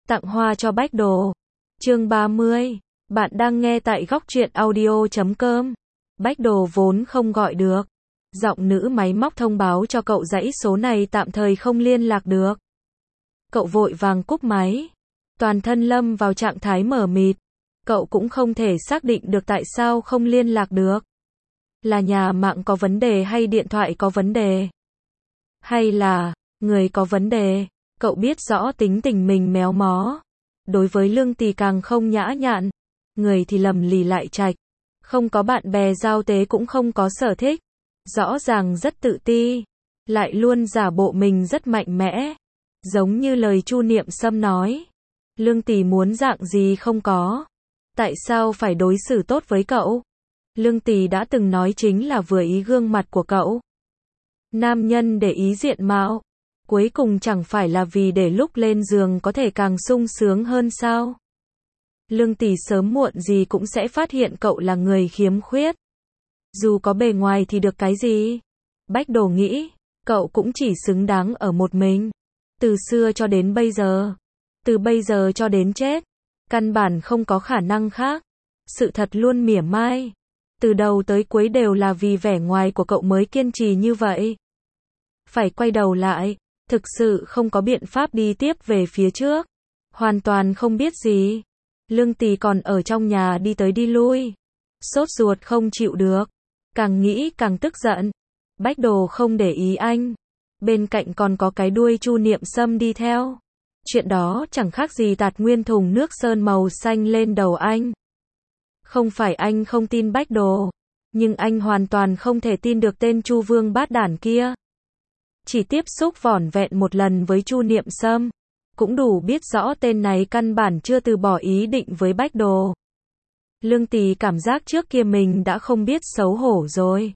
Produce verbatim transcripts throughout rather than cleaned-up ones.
Tặng hoa cho Bách Đồ. Chương ba mươi. Bạn đang nghe tại góc truyện audio chấm com. Bách Đồ vốn không gọi được. Giọng nữ máy móc thông báo cho cậu dãy số này tạm thời không liên lạc được. Cậu vội vàng cúp máy. Toàn thân lâm vào trạng thái mờ mịt. Cậu cũng không thể xác định được tại sao không liên lạc được. Là nhà mạng có vấn đề hay điện thoại có vấn đề? Hay là người có vấn đề? Cậu biết rõ tính tình mình méo mó. Đối với Lương Tì càng không nhã nhặn. Người thì lầm lì lại chạch. Không có bạn bè giao tế cũng không có sở thích. Rõ ràng rất tự ti. Lại luôn giả bộ mình rất mạnh mẽ. Giống như lời Chu Niệm Sâm nói. Lương Tì muốn dạng gì không có. Tại sao phải đối xử tốt với cậu? Lương Tì đã từng nói chính là vừa ý gương mặt của cậu. Nam nhân để ý diện mạo. Cuối cùng chẳng phải là vì để lúc lên giường có thể càng sung sướng hơn sao? Lương Tì sớm muộn gì cũng sẽ phát hiện cậu là người khiếm khuyết. Dù có bề ngoài thì được cái gì? Bách Đồ nghĩ, cậu cũng chỉ xứng đáng ở một mình. Từ xưa cho đến bây giờ. Từ bây giờ cho đến chết. Căn bản không có khả năng khác. Sự thật luôn mỉa mai. Từ đầu tới cuối đều là vì vẻ ngoài của cậu mới kiên trì như vậy. Phải quay đầu lại. Thực sự không có biện pháp đi tiếp về phía trước. Hoàn toàn không biết gì. Lương Tì còn ở trong nhà đi tới đi lui. Sốt ruột không chịu được. Càng nghĩ càng tức giận. Bách Đồ không để ý anh. Bên cạnh còn có cái đuôi Chu Niệm Sâm đi theo. Chuyện đó chẳng khác gì tạt nguyên thùng nước sơn màu xanh lên đầu anh. Không phải anh không tin Bách Đồ. Nhưng anh hoàn toàn không thể tin được tên Chu Vương bát đản kia. Chỉ tiếp xúc vỏn vẹn một lần với Chu Niệm Sâm. Cũng đủ biết rõ tên này căn bản chưa từ bỏ ý định với Bách Đồ. Lương Tì cảm giác trước kia mình đã không biết xấu hổ rồi.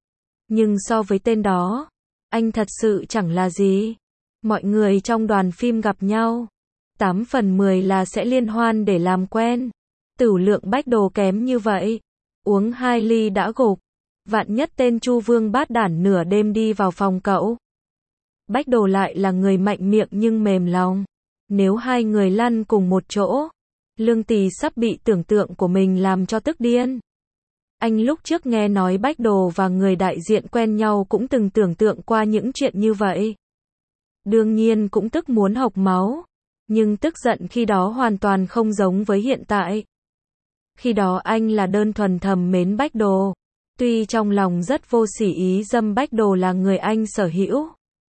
Nhưng so với tên đó, anh thật sự chẳng là gì. Mọi người trong đoàn phim gặp nhau, tám phần mười là sẽ liên hoan để làm quen. Tửu lượng Bách Đồ kém như vậy, uống hai ly đã gục. Vạn nhất tên Chu Vương bát đản nửa đêm đi vào phòng cậu. Bách Đồ lại là người mạnh miệng nhưng mềm lòng. Nếu hai người lăn cùng một chỗ, Lương Tì sắp bị tưởng tượng của mình làm cho tức điên. Anh lúc trước nghe nói Bách Đồ và người đại diện quen nhau cũng từng tưởng tượng qua những chuyện như vậy. Đương nhiên cũng tức muốn hộc máu. Nhưng tức giận khi đó hoàn toàn không giống với hiện tại. Khi đó anh là đơn thuần thầm mến Bách Đồ. Tuy trong lòng rất vô sỉ ý dâm Bách Đồ là người anh sở hữu.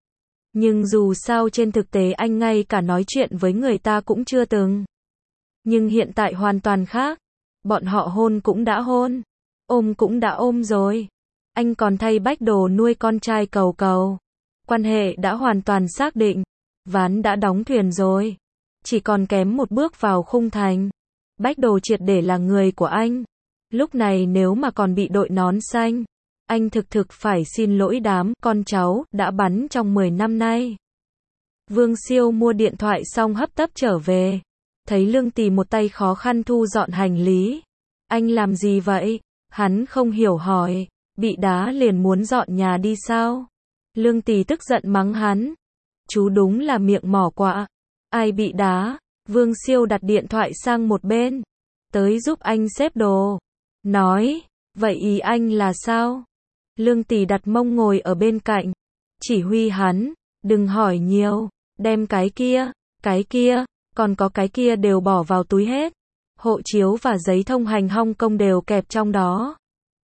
Nhưng dù sao trên thực tế anh ngay cả nói chuyện với người ta cũng chưa từng. Nhưng hiện tại hoàn toàn khác. Bọn họ hôn cũng đã hôn. Ôm cũng đã ôm rồi. Anh còn thay Bách Đồ nuôi con trai Cầu Cầu. Quan hệ đã hoàn toàn xác định. Ván đã đóng thuyền rồi. Chỉ còn kém một bước vào khung thành. Bách Đồ triệt để là người của anh. Lúc này nếu mà còn bị đội nón xanh, anh thực thực phải xin lỗi đám con cháu đã bắn trong mười năm nay. Vương Siêu mua điện thoại xong hấp tấp trở về. Thấy Lương Tì một tay khó khăn thu dọn hành lý. Anh làm gì vậy? Hắn không hiểu hỏi. Bị đá liền muốn dọn nhà đi sao? Lương Tì tức giận mắng hắn. Chú đúng là miệng mỏ quạ. Ai bị đá? Vương Siêu đặt điện thoại sang một bên. Tới giúp anh xếp đồ. Nói. Vậy ý anh là sao? Lương Tì đặt mông ngồi ở bên cạnh. Chỉ huy hắn. Đừng hỏi nhiều. Đem cái kia. Cái kia. Còn có cái kia đều bỏ vào túi hết. Hộ chiếu và giấy thông hành Hong Kong đều kẹp trong đó.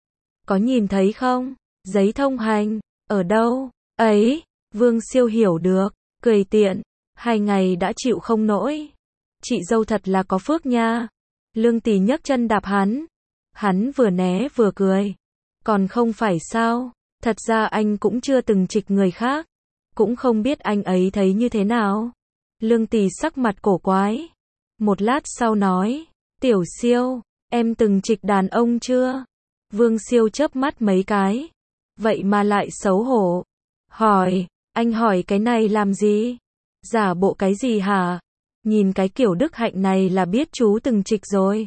Có nhìn thấy không? Giấy thông hành. Ở đâu? Ấy. Vương Siêu hiểu được. Cười tiện. Hai ngày đã chịu không nổi. Chị dâu thật là có phước nha. Lương Tì nhấc chân đạp hắn. Hắn vừa né vừa cười. Còn không phải sao? Thật ra anh cũng chưa từng trịch người khác. Cũng không biết anh ấy thấy như thế nào. Lương Tì sắc mặt cổ quái. Một lát sau nói. Tiểu Siêu, em từng trịch đàn ông chưa? Vương Siêu chớp mắt mấy cái. Vậy mà lại xấu hổ. Hỏi, anh hỏi cái này làm gì? Giả bộ cái gì hả? Nhìn cái kiểu đức hạnh này là biết chú từng trịch rồi.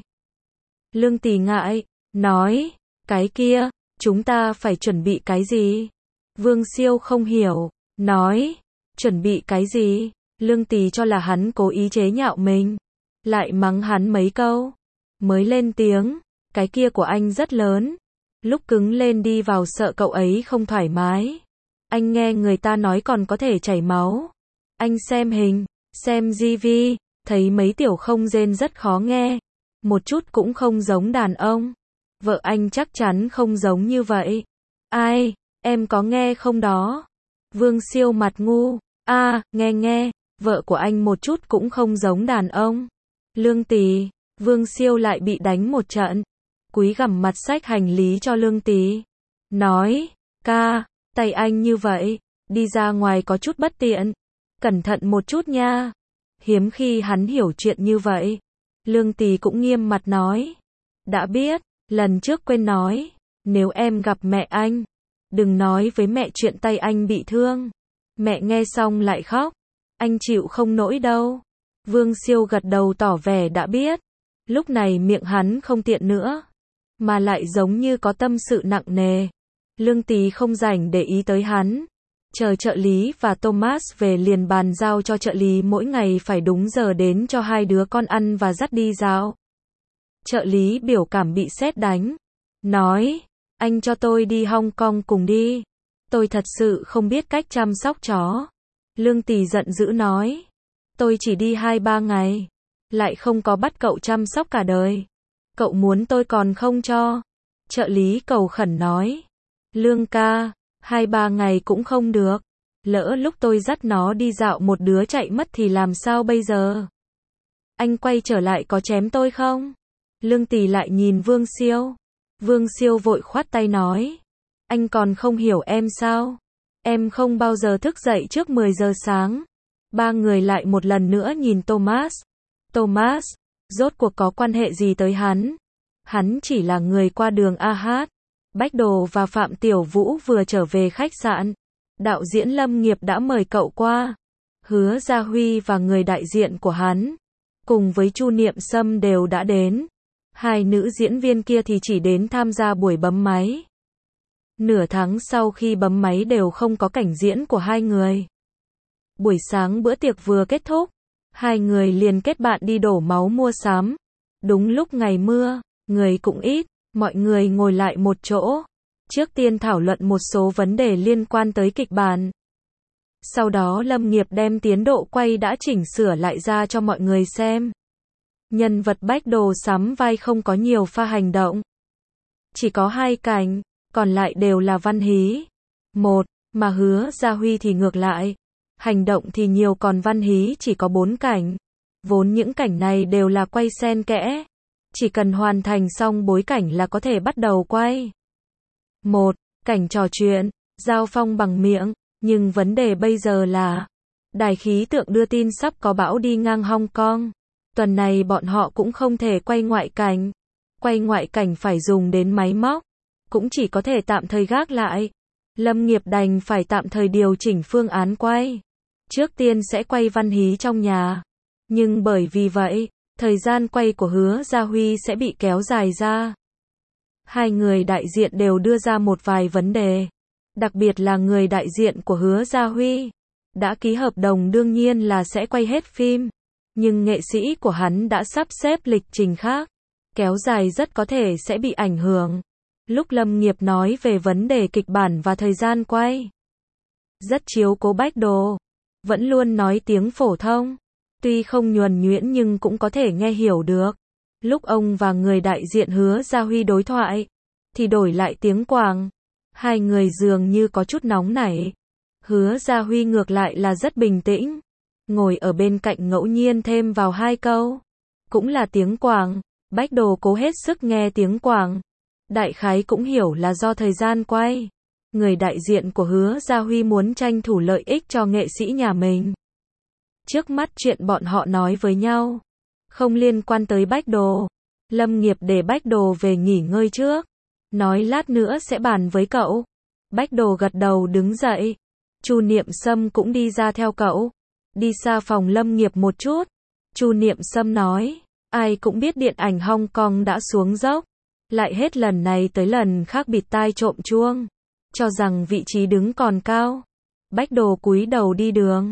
Lương Tì ngại. Nói, cái kia, chúng ta phải chuẩn bị cái gì? Vương Siêu không hiểu. Nói, chuẩn bị cái gì? Lương Tý cho là hắn cố ý chế nhạo mình, lại mắng hắn mấy câu, mới lên tiếng, cái kia của anh rất lớn, lúc cứng lên đi vào sợ cậu ấy không thoải mái. Anh nghe người ta nói còn có thể chảy máu. Anh xem hình, xem ti vi, thấy mấy tiểu không rên rất khó nghe, một chút cũng không giống đàn ông. Vợ anh chắc chắn không giống như vậy. Ai, em có nghe không đó? Vương Siêu mặt ngu, a, à, nghe nghe, vợ của anh một chút cũng không giống đàn ông. Lương Tý, Vương Siêu lại bị đánh một trận. Cúi gằm mặt xách hành lý cho Lương Tý. Nói, ca, tay anh như vậy, đi ra ngoài có chút bất tiện. Cẩn thận một chút nha. Hiếm khi hắn hiểu chuyện như vậy. Lương Tý cũng nghiêm mặt nói. Đã biết, lần trước quên nói, nếu em gặp mẹ anh, đừng nói với mẹ chuyện tay anh bị thương. Mẹ nghe xong lại khóc. Anh chịu không nổi đâu. Vương Siêu gật đầu tỏ vẻ đã biết. Lúc này miệng hắn không tiện nữa, mà lại giống như có tâm sự nặng nề. Lương Tý không rảnh để ý tới hắn. Chờ trợ lý và Thomas về liền bàn giao cho trợ lý mỗi ngày phải đúng giờ đến cho hai đứa con ăn và dắt đi dạo. Trợ lý biểu cảm bị sét đánh. Nói, anh cho tôi đi Hong Kong cùng đi. Tôi thật sự không biết cách chăm sóc chó. Lương Tý giận dữ nói. Tôi chỉ đi hai ba ngày. Lại không có bắt cậu chăm sóc cả đời. Cậu muốn tôi còn không cho. Trợ lý cầu khẩn nói. Lương ca, hai ba ngày cũng không được. Lỡ lúc tôi dắt nó đi dạo một đứa chạy mất thì làm sao bây giờ? Anh quay trở lại có chém tôi không? Lương Tý lại nhìn Vương Siêu. Vương Siêu vội khoát tay nói. Anh còn không hiểu em sao? Em không bao giờ thức dậy trước mười giờ sáng. Ba người lại một lần nữa nhìn Thomas. Thomas, rốt cuộc có quan hệ gì tới hắn? Hắn chỉ là người qua đường a hát. Bách Đồ và Phạm Tiểu Vũ vừa trở về khách sạn. Đạo diễn Lâm Nghiệp đã mời cậu qua. Hứa Gia Huy và người đại diện của hắn, cùng với Chu Niệm Sâm đều đã đến. Hai nữ diễn viên kia thì chỉ đến tham gia buổi bấm máy. Nửa tháng sau khi bấm máy đều không có cảnh diễn của hai người. Buổi sáng bữa tiệc vừa kết thúc, hai người liền kết bạn đi đổ máu mua sắm. Đúng lúc ngày mưa, người cũng ít, mọi người ngồi lại một chỗ. Trước tiên thảo luận một số vấn đề liên quan tới kịch bản. Sau đó Lâm Nghiệp đem tiến độ quay đã chỉnh sửa lại ra cho mọi người xem. Nhân vật Bách Đồ sắm vai không có nhiều pha hành động. Chỉ có hai cảnh, còn lại đều là văn hí. Một, mà Hứa Gia Huy thì ngược lại. Hành động thì nhiều còn văn hí chỉ có bốn cảnh. Vốn những cảnh này đều là quay xen kẽ. Chỉ cần hoàn thành xong bối cảnh là có thể bắt đầu quay. Một, cảnh trò chuyện, giao phong bằng miệng. Nhưng vấn đề bây giờ là đài khí tượng đưa tin sắp có bão đi ngang Hong Kong. Tuần này bọn họ cũng không thể quay ngoại cảnh. Quay ngoại cảnh phải dùng đến máy móc. Cũng chỉ có thể tạm thời gác lại. Lâm Nghiệp đành phải tạm thời điều chỉnh phương án quay. Trước tiên sẽ quay văn hí trong nhà. Nhưng bởi vì vậy, thời gian quay của Hứa Gia Huy sẽ bị kéo dài ra. Hai người đại diện đều đưa ra một vài vấn đề. Đặc biệt là người đại diện của Hứa Gia Huy. Đã ký hợp đồng đương nhiên là sẽ quay hết phim. Nhưng nghệ sĩ của hắn đã sắp xếp lịch trình khác. Kéo dài rất có thể sẽ bị ảnh hưởng. Lúc Lâm Nghiệp nói về vấn đề kịch bản và thời gian quay, rất chiếu cố Bách Đồ. Vẫn luôn nói tiếng phổ thông. Tuy không nhuần nhuyễn nhưng cũng có thể nghe hiểu được. Lúc ông và người đại diện Hứa Gia Huy đối thoại, thì đổi lại tiếng Quảng. Hai người dường như có chút nóng nảy. Hứa Gia Huy ngược lại là rất bình tĩnh. Ngồi ở bên cạnh ngẫu nhiên thêm vào hai câu. Cũng là tiếng Quảng. Bách Đồ cố hết sức nghe tiếng Quảng. Đại khái cũng hiểu là do thời gian quay. Người đại diện của Hứa Gia Huy muốn tranh thủ lợi ích cho nghệ sĩ nhà mình. Trước mắt chuyện bọn họ nói với nhau không liên quan tới Bách Đồ. Lâm Nghiệp để Bách Đồ về nghỉ ngơi trước. Nói lát nữa sẽ bàn với cậu. Bách Đồ gật đầu đứng dậy. Chu Niệm Sâm cũng đi ra theo cậu. Đi xa phòng Lâm Nghiệp một chút. Chu Niệm Sâm nói. Ai cũng biết điện ảnh Hong Kong đã xuống dốc. Lại hết lần này tới lần khác bịt tai trộm chuông. Cho rằng vị trí đứng còn cao. Bách Đồ cúi đầu đi đường.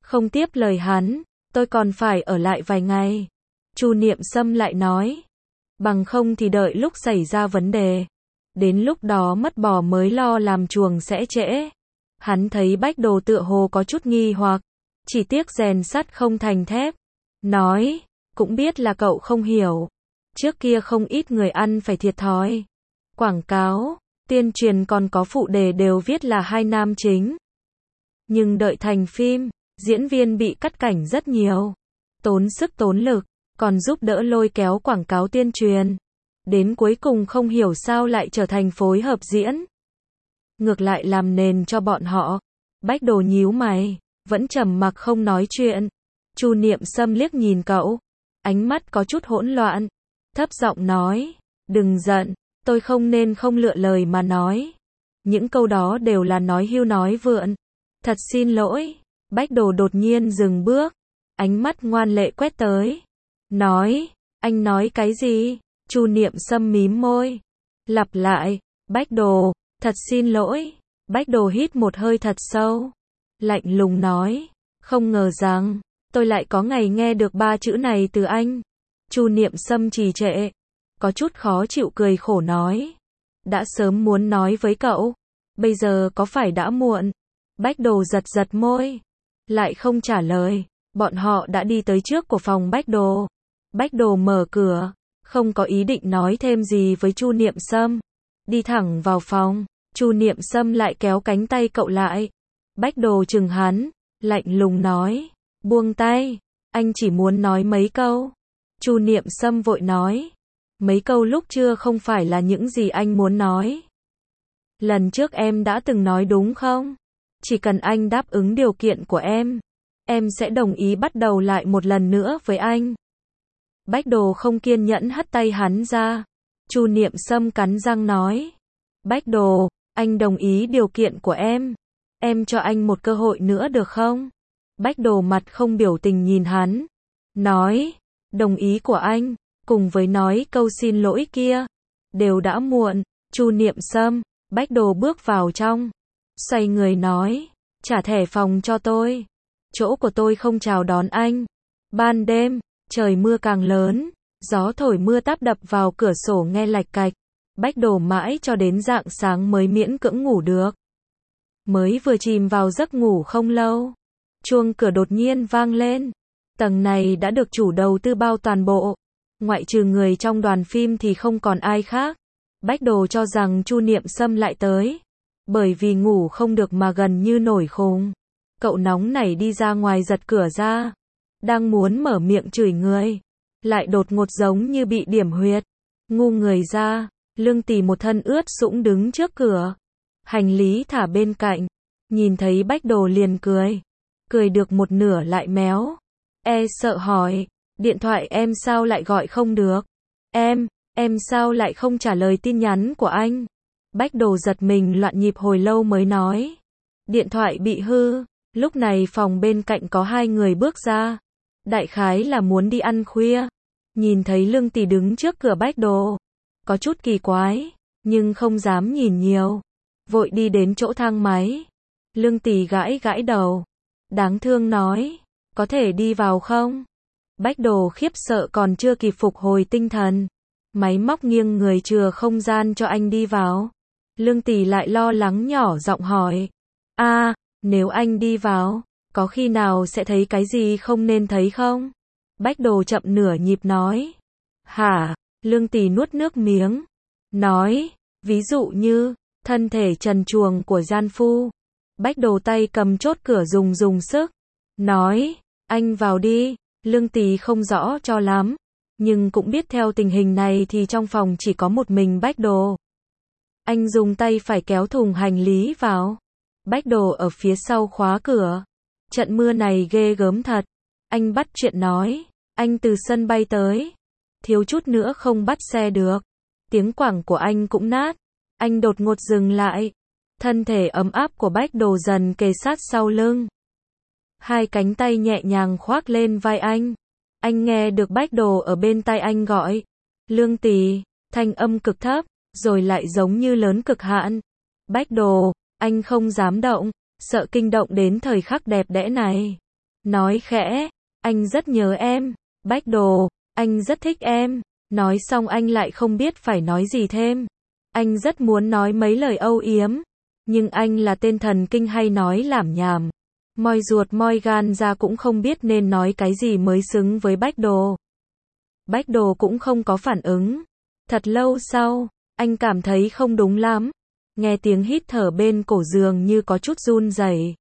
Không tiếp lời hắn, tôi còn phải ở lại vài ngày. Chu Niệm Sâm lại nói, bằng không thì đợi lúc xảy ra vấn đề. Đến lúc đó mất bò mới lo làm chuồng sẽ trễ. Hắn thấy Bách Đồ tựa hồ có chút nghi hoặc, chỉ tiếc rèn sắt không thành thép. Nói, cũng biết là cậu không hiểu. Trước kia không ít người ăn phải thiệt thòi. Quảng cáo, tuyên truyền còn có phụ đề đều viết là hai nam chính. Nhưng đợi thành phim, diễn viên bị cắt cảnh rất nhiều. Tốn sức tốn lực, còn giúp đỡ lôi kéo quảng cáo tuyên truyền. Đến cuối cùng không hiểu sao lại trở thành phối hợp diễn. Ngược lại làm nền cho bọn họ. Bách Đồ nhíu mày, vẫn trầm mặc không nói chuyện. Chu Niệm Sâm liếc nhìn cậu, ánh mắt có chút hỗn loạn, thấp giọng nói, đừng giận, tôi không nên không lựa lời mà nói. Những câu đó đều là nói hưu nói vượn. Thật xin lỗi. Bách Đồ đột nhiên dừng bước, ánh mắt ngoan lệ quét tới. Nói, anh nói cái gì? Chu Niệm Sâm mím môi, lặp lại, Bách Đồ, thật xin lỗi. Bách Đồ hít một hơi thật sâu, lạnh lùng nói, không ngờ rằng, tôi lại có ngày nghe được ba chữ này từ anh. Chu Niệm Sâm trì trệ, có chút khó chịu cười khổ nói, đã sớm muốn nói với cậu, bây giờ có phải đã muộn? Bách Đồ giật giật môi, lại không trả lời. Bọn họ đã đi tới trước của phòng Bách Đồ. Bách Đồ mở cửa, không có ý định nói thêm gì với Chu Niệm Sâm, đi thẳng vào phòng. Chu Niệm Sâm lại kéo cánh tay cậu lại. Bách Đồ chừng hắn, lạnh lùng nói, buông tay, anh chỉ muốn nói mấy câu. Chu Niệm Sâm vội nói, mấy câu lúc trưa không phải là những gì anh muốn nói. Lần trước em đã từng nói đúng không? Chỉ cần anh đáp ứng điều kiện của em, em sẽ đồng ý bắt đầu lại một lần nữa với anh. Bách Đồ không kiên nhẫn hất tay hắn ra. Chu Niệm Sâm cắn răng nói, Bách Đồ, anh đồng ý điều kiện của em. Em cho anh một cơ hội nữa được không? Bách Đồ mặt không biểu tình nhìn hắn, nói, đồng ý của anh, cùng với nói câu xin lỗi kia, đều đã muộn. Chu Niệm Sâm, Bách Đồ bước vào trong, xoay người nói, trả thẻ phòng cho tôi. Chỗ của tôi không chào đón anh. Ban đêm, trời mưa càng lớn, gió thổi mưa táp đập vào cửa sổ nghe lạch cạch. Bách Đồ mãi cho đến rạng sáng mới miễn cưỡng ngủ được. Mới vừa chìm vào giấc ngủ không lâu, chuông cửa đột nhiên vang lên. Tầng này đã được chủ đầu tư bao toàn bộ, ngoại trừ người trong đoàn phim thì không còn ai khác. Bách Đồ cho rằng Chu Niệm Sâm lại tới, bởi vì ngủ không được mà gần như nổi khùng. Cậu nóng nảy đi ra ngoài giật cửa ra, đang muốn mở miệng chửi người, lại đột ngột giống như bị điểm huyệt, ngu người ra. Lương Tỷ một thân ướt sũng đứng trước cửa, hành lý thả bên cạnh, nhìn thấy Bách Đồ liền cười, cười được một nửa lại méo, e sợ hỏi, điện thoại em sao lại gọi không được? Em, em sao lại không trả lời tin nhắn của anh? Bách Đồ giật mình loạn nhịp hồi lâu mới nói, điện thoại bị hư. Lúc này phòng bên cạnh có hai người bước ra, đại khái là muốn đi ăn khuya. Nhìn thấy Lương Tỷ đứng trước cửa Bách Đồ, có chút kỳ quái, nhưng không dám nhìn nhiều, vội đi đến chỗ thang máy. Lương Tỷ gãi gãi đầu, đáng thương nói, có thể đi vào không? Bách Đồ khiếp sợ còn chưa kịp phục hồi tinh thần, máy móc nghiêng người chừa không gian cho anh đi vào. Lương Tỷ lại lo lắng nhỏ giọng hỏi, a, nếu anh đi vào, có khi nào sẽ thấy cái gì không nên thấy không? Bách Đồ chậm nửa nhịp nói, hả? Lương Tỷ nuốt nước miếng, nói, ví dụ như, thân thể trần truồng của gian phu. Bách Đồ tay cầm chốt cửa dùng dùng sức, nói, anh vào đi. Lương Tỷ không rõ cho lắm, nhưng cũng biết theo tình hình này thì trong phòng chỉ có một mình Bách Đồ. Anh dùng tay phải kéo thùng hành lý vào. Bách Đồ ở phía sau khóa cửa. Trận mưa này ghê gớm thật. Anh bắt chuyện nói, anh từ sân bay tới, thiếu chút nữa không bắt xe được. Tiếng quảng của anh cũng nát. Anh đột ngột dừng lại. Thân thể ấm áp của Bách Đồ dần kề sát sau lưng. Hai cánh tay nhẹ nhàng khoác lên vai anh. Anh nghe được Bách Đồ ở bên tai anh gọi, Lương Tỷ, thanh âm cực thấp, rồi lại giống như lớn cực hạn. Bách Đồ, anh không dám động, sợ kinh động đến thời khắc đẹp đẽ này. nói khẽ, anh rất nhớ em. Bách Đồ, anh rất thích em. Nói xong anh lại không biết phải nói gì thêm. Anh rất muốn nói mấy lời âu yếm, nhưng anh là tên thần kinh hay nói lảm nhảm. Moi ruột moi gan ra cũng không biết nên nói cái gì mới xứng với Bách Đồ. Bách Đồ cũng không có phản ứng. Thật lâu sau, anh cảm thấy không đúng lắm. Nghe tiếng hít thở bên cổ giường như có chút run rẩy.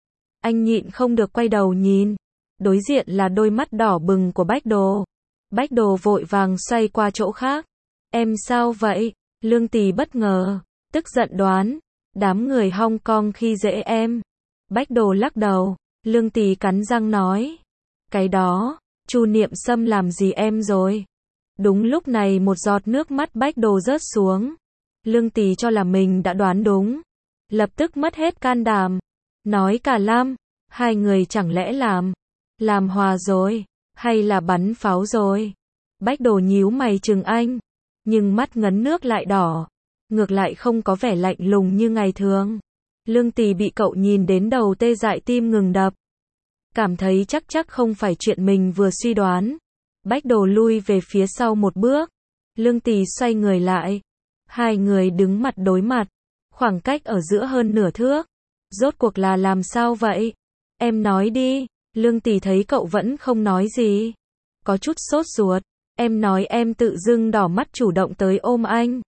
Anh nhịn không được quay đầu nhìn. Đối diện là đôi mắt đỏ bừng của Bách Đồ. Bách Đồ vội vàng xoay qua chỗ khác. Em sao vậy? Lương Tì bất ngờ, tức giận đoán. Đám người Hong Kong khi dễ em. Bách Đồ lắc đầu. Lương Tì cắn răng nói. Cái đó, Chu Niệm Sâm làm gì em rồi? Đúng lúc này một giọt nước mắt Bách Đồ rớt xuống. Lương Tì cho là mình đã đoán đúng. Lập tức mất hết can đảm. Nói cả lam, hai người chẳng lẽ làm, làm hòa rồi, hay là bắn pháo rồi? Bách Đồ nhíu mày chừng anh, nhưng mắt ngấn nước lại đỏ, ngược lại không có vẻ lạnh lùng như ngày thường. Lương Tì bị cậu nhìn đến đầu tê dại tim ngừng đập. Cảm thấy chắc chắc không phải chuyện mình vừa suy đoán. Bách Đồ lui về phía sau một bước. Lương Tì xoay người lại. Hai người đứng mặt đối mặt. Khoảng cách ở giữa hơn nửa thước. Rốt cuộc là làm sao vậy? Em nói đi. Lương Tì thấy cậu vẫn không nói gì. Có chút sốt ruột. Em nói em tự dưng đỏ mắt chủ động tới ôm anh.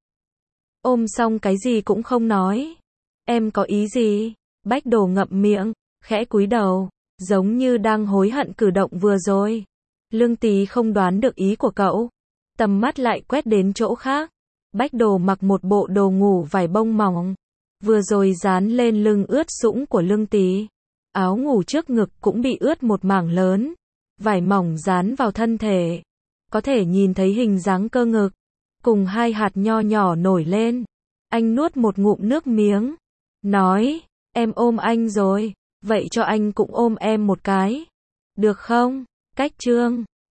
Ôm xong cái gì cũng không nói. Em có ý gì? Bách Đồ ngậm miệng, khẽ cúi đầu, giống như đang hối hận cử động vừa rồi. Lương Tì không đoán được ý của cậu. Tầm mắt lại quét đến chỗ khác. Bách Đồ mặc một bộ đồ ngủ vải bông mỏng. Vừa rồi dán lên lưng ướt sũng của Lương Tì. Áo ngủ trước ngực cũng bị ướt một mảng lớn. Vải mỏng dán vào thân thể. Có thể nhìn thấy hình dáng cơ ngực. Cùng hai hạt nho nhỏ nổi lên. Anh nuốt một ngụm nước miếng. Nói, em ôm anh rồi. Vậy cho anh cũng ôm em một cái. Được không? Cách chương